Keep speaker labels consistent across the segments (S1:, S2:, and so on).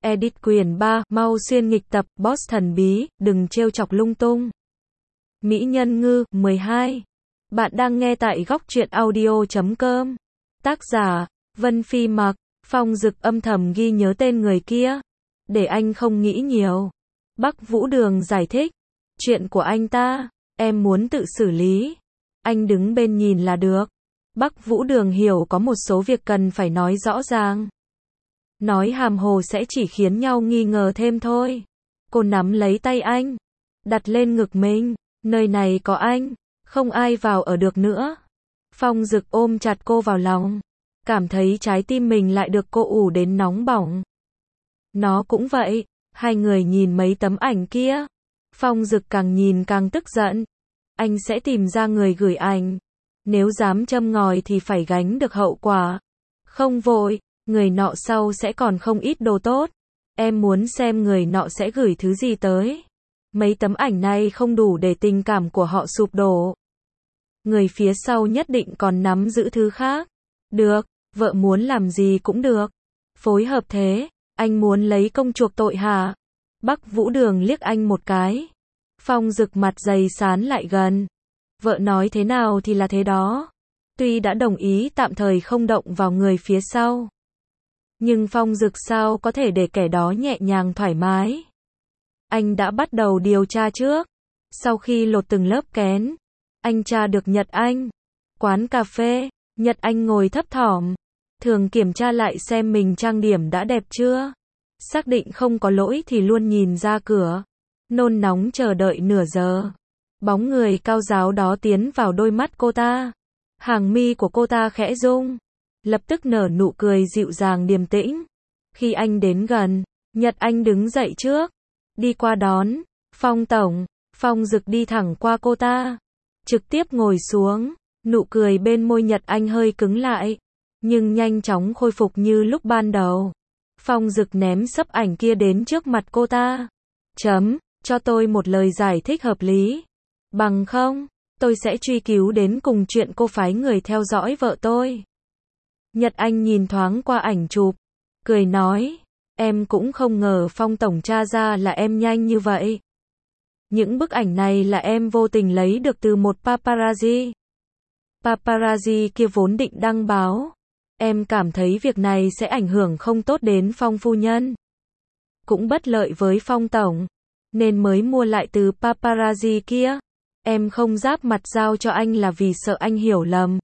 S1: Edit quyển 3, mau xuyên nghịch tập, boss thần bí, đừng trêu chọc lung tung. Mỹ Nhân Ngư, 12. Bạn đang nghe tại góc truyện audio.com. Tác giả, Vân Phi Mặc. Phong Dực âm thầm ghi nhớ tên người kia. Để anh không nghĩ nhiều. Bắc Vũ Đường giải thích. Chuyện của anh ta, em muốn tự xử lý. Anh đứng bên nhìn là được. Bắc Vũ Đường hiểu có một số việc cần phải nói rõ ràng. Nói hàm hồ sẽ chỉ khiến nhau nghi ngờ thêm thôi. Cô nắm lấy tay anh, đặt lên ngực mình. Nơi này có anh, không ai vào ở được nữa. Phong Dực ôm chặt cô vào lòng, cảm thấy trái tim mình lại được cô ủ đến nóng bỏng. Nó cũng vậy. Hai người nhìn mấy tấm ảnh kia. Phong Dực càng nhìn càng tức giận. Anh sẽ tìm ra người gửi ảnh. Nếu dám châm ngòi thì phải gánh được hậu quả. Không vội, người nọ sau sẽ còn không ít đồ tốt. Em muốn xem người nọ sẽ gửi thứ gì tới. Mấy tấm ảnh này không đủ để tình cảm của họ sụp đổ. Người phía sau nhất định còn nắm giữ thứ khác. Được, vợ muốn làm gì cũng được. Phối hợp thế, anh muốn lấy công chuộc tội hả? Bắc Vũ Đường liếc anh một cái. Phong Dực mặt dày sán lại gần. Vợ nói thế nào thì là thế đó. Tuy đã đồng ý tạm thời không động vào người phía sau, nhưng Phong Dực sao có thể để kẻ đó nhẹ nhàng thoải mái. Anh đã bắt đầu điều tra trước. Sau khi lột từng lớp kén, anh tra được Nhật Anh. Quán cà phê, Nhật Anh ngồi thấp thỏm, thường kiểm tra lại xem mình trang điểm đã đẹp chưa. Xác định không có lỗi thì luôn nhìn ra cửa. Nôn nóng chờ đợi nửa giờ. Bóng người cao ráo đó tiến vào đôi mắt cô ta. Hàng mi của cô ta khẽ rung, lập tức nở nụ cười dịu dàng điềm tĩnh. Khi anh đến gần, Nhật Anh đứng dậy trước, đi qua đón. Phong tổng. Phong Dực đi thẳng qua cô ta, trực tiếp ngồi xuống. Nụ cười bên môi Nhật Anh hơi cứng lại, nhưng nhanh chóng khôi phục như lúc ban đầu. Phong Dực ném sấp ảnh kia đến trước mặt cô ta. Cho tôi một lời giải thích hợp lý. Bằng không, tôi sẽ truy cứu đến cùng chuyện cô phái người theo dõi vợ tôi. Nhật Anh nhìn thoáng qua ảnh chụp, cười nói, em cũng không ngờ Phong tổng tra ra là em nhanh như vậy. Những bức ảnh này là em vô tình lấy được từ một paparazzi. Paparazzi kia vốn định đăng báo. Em cảm thấy việc này sẽ ảnh hưởng không tốt đến Phong phu nhân, cũng bất lợi với Phong tổng, nên mới mua lại từ paparazzi kia. Em không giáp mặt giao cho anh là vì sợ anh hiểu lầm.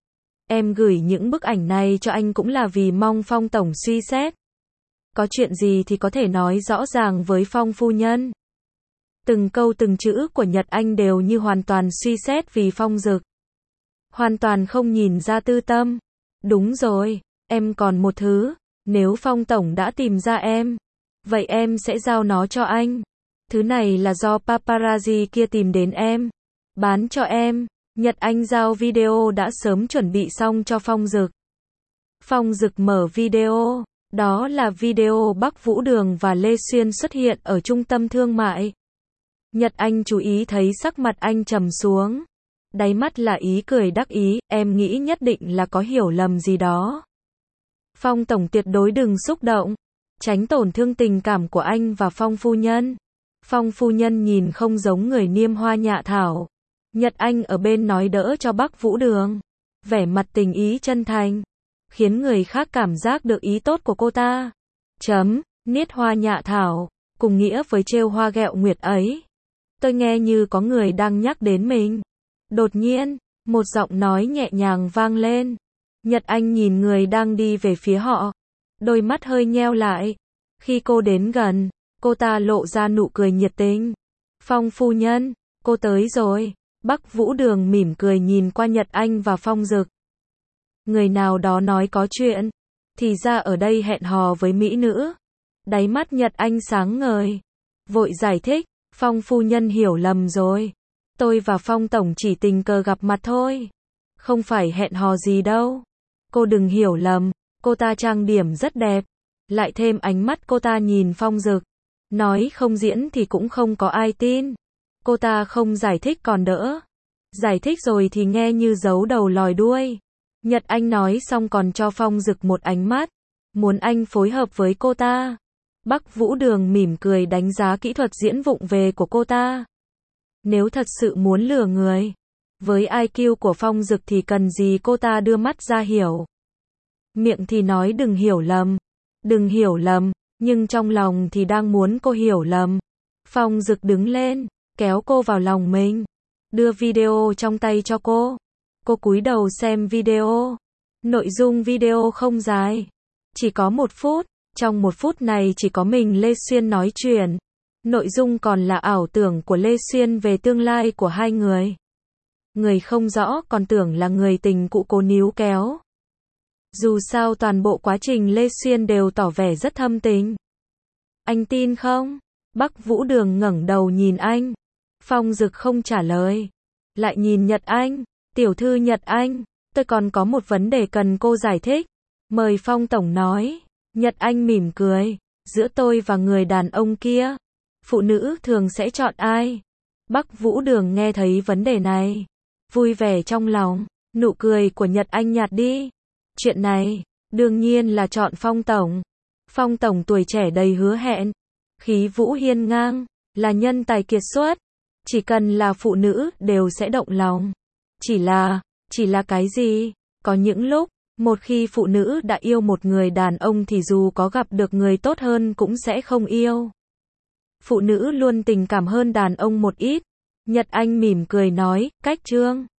S1: Em gửi những bức ảnh này cho anh cũng là vì mong Phong tổng suy xét. Có chuyện gì thì có thể nói rõ ràng với Phong phu nhân. Từng câu từng chữ của Nhật Anh đều như hoàn toàn suy xét vì Phong Dực. Hoàn toàn không nhìn ra tư tâm. Đúng rồi, em còn một thứ. Nếu Phong tổng đã tìm ra em, vậy em sẽ giao nó cho anh. Thứ này là do paparazzi kia tìm đến em, bán cho em. Nhật Anh giao video đã sớm chuẩn bị xong cho Phong Dực. Phong Dực mở video. Đó là video Bắc Vũ Đường và Lê Xuyên xuất hiện ở trung tâm thương mại. Nhật Anh chú ý thấy sắc mặt anh trầm xuống. Đáy mắt là ý cười đắc ý, em nghĩ nhất định là có hiểu lầm gì đó. Phong tổng tuyệt đối đừng xúc động, tránh tổn thương tình cảm của anh và Phong phu nhân. Phong phu nhân nhìn không giống người niêm hoa nhạ thảo. Nhật Anh ở bên nói đỡ cho Bắc Vũ Đường, vẻ mặt tình ý chân thành, khiến người khác cảm giác được ý tốt của cô ta. Niết hoa nhạ thảo, cùng nghĩa với trêu hoa ghẹo nguyệt ấy. Tôi nghe như có người đang nhắc đến mình. Đột nhiên, một giọng nói nhẹ nhàng vang lên. Nhật Anh nhìn người đang đi về phía họ, đôi mắt hơi nheo lại. Khi cô đến gần, cô ta lộ ra nụ cười nhiệt tình. Phong phu nhân, cô tới rồi. Bắc Vũ Đường mỉm cười nhìn qua Nhật Anh và Phong Dực. Người nào đó nói có chuyện, thì ra ở đây hẹn hò với mỹ nữ. Đáy mắt Nhật Anh sáng ngời, vội giải thích, Phong phu nhân hiểu lầm rồi. Tôi và Phong tổng chỉ tình cờ gặp mặt thôi, không phải hẹn hò gì đâu. Cô đừng hiểu lầm. Cô ta trang điểm rất đẹp, lại thêm ánh mắt cô ta nhìn Phong Dực, nói không diễn thì cũng không có ai tin. Cô ta không giải thích còn đỡ, giải thích rồi thì nghe như giấu đầu lòi đuôi. Nhật Anh nói xong còn cho Phong Dực một ánh mắt, muốn anh phối hợp với cô ta. Bắc Vũ Đường mỉm cười đánh giá kỹ thuật diễn vụng về của cô ta. Nếu thật sự muốn lừa người, với IQ của Phong Dực thì cần gì cô ta đưa mắt ra hiểu. Miệng thì nói đừng hiểu lầm, nhưng trong lòng thì đang muốn cô hiểu lầm. Phong Dực đứng lên, kéo cô vào lòng mình, đưa video trong tay cho cô. Cô cúi đầu xem video. Nội dung video không dài, chỉ có 1 phút. Trong 1 phút này chỉ có mình Lê Xuyên nói chuyện. Nội dung còn là ảo tưởng của Lê Xuyên về tương lai của hai người. Người không rõ còn tưởng là người tình cũ cố níu kéo. Dù sao toàn bộ quá trình Lê Xuyên đều tỏ vẻ rất thâm tình. Anh tin không? Bắc Vũ Đường ngẩng đầu nhìn anh. Phong Dực không trả lời. Lại nhìn Nhật Anh. Tiểu thư Nhật Anh, tôi còn có một vấn đề cần cô giải thích. Mời Phong Tổng nói. Nhật Anh mỉm cười. Giữa tôi và người đàn ông kia, phụ nữ thường sẽ chọn ai? Bắc Vũ Đường nghe thấy vấn đề này, vui vẻ trong lòng. Nụ cười của Nhật Anh nhạt đi. Chuyện này, đương nhiên là chọn Phong Tổng. Phong Tổng tuổi trẻ đầy hứa hẹn, khí vũ hiên ngang, là nhân tài kiệt xuất. Chỉ cần là phụ nữ đều sẽ động lòng. Chỉ là cái gì? Có những lúc, một khi phụ nữ đã yêu một người đàn ông thì dù có gặp được người tốt hơn cũng sẽ không yêu. Phụ nữ luôn tình cảm hơn đàn ông một ít. Nhật Anh mỉm cười nói, cách Trương.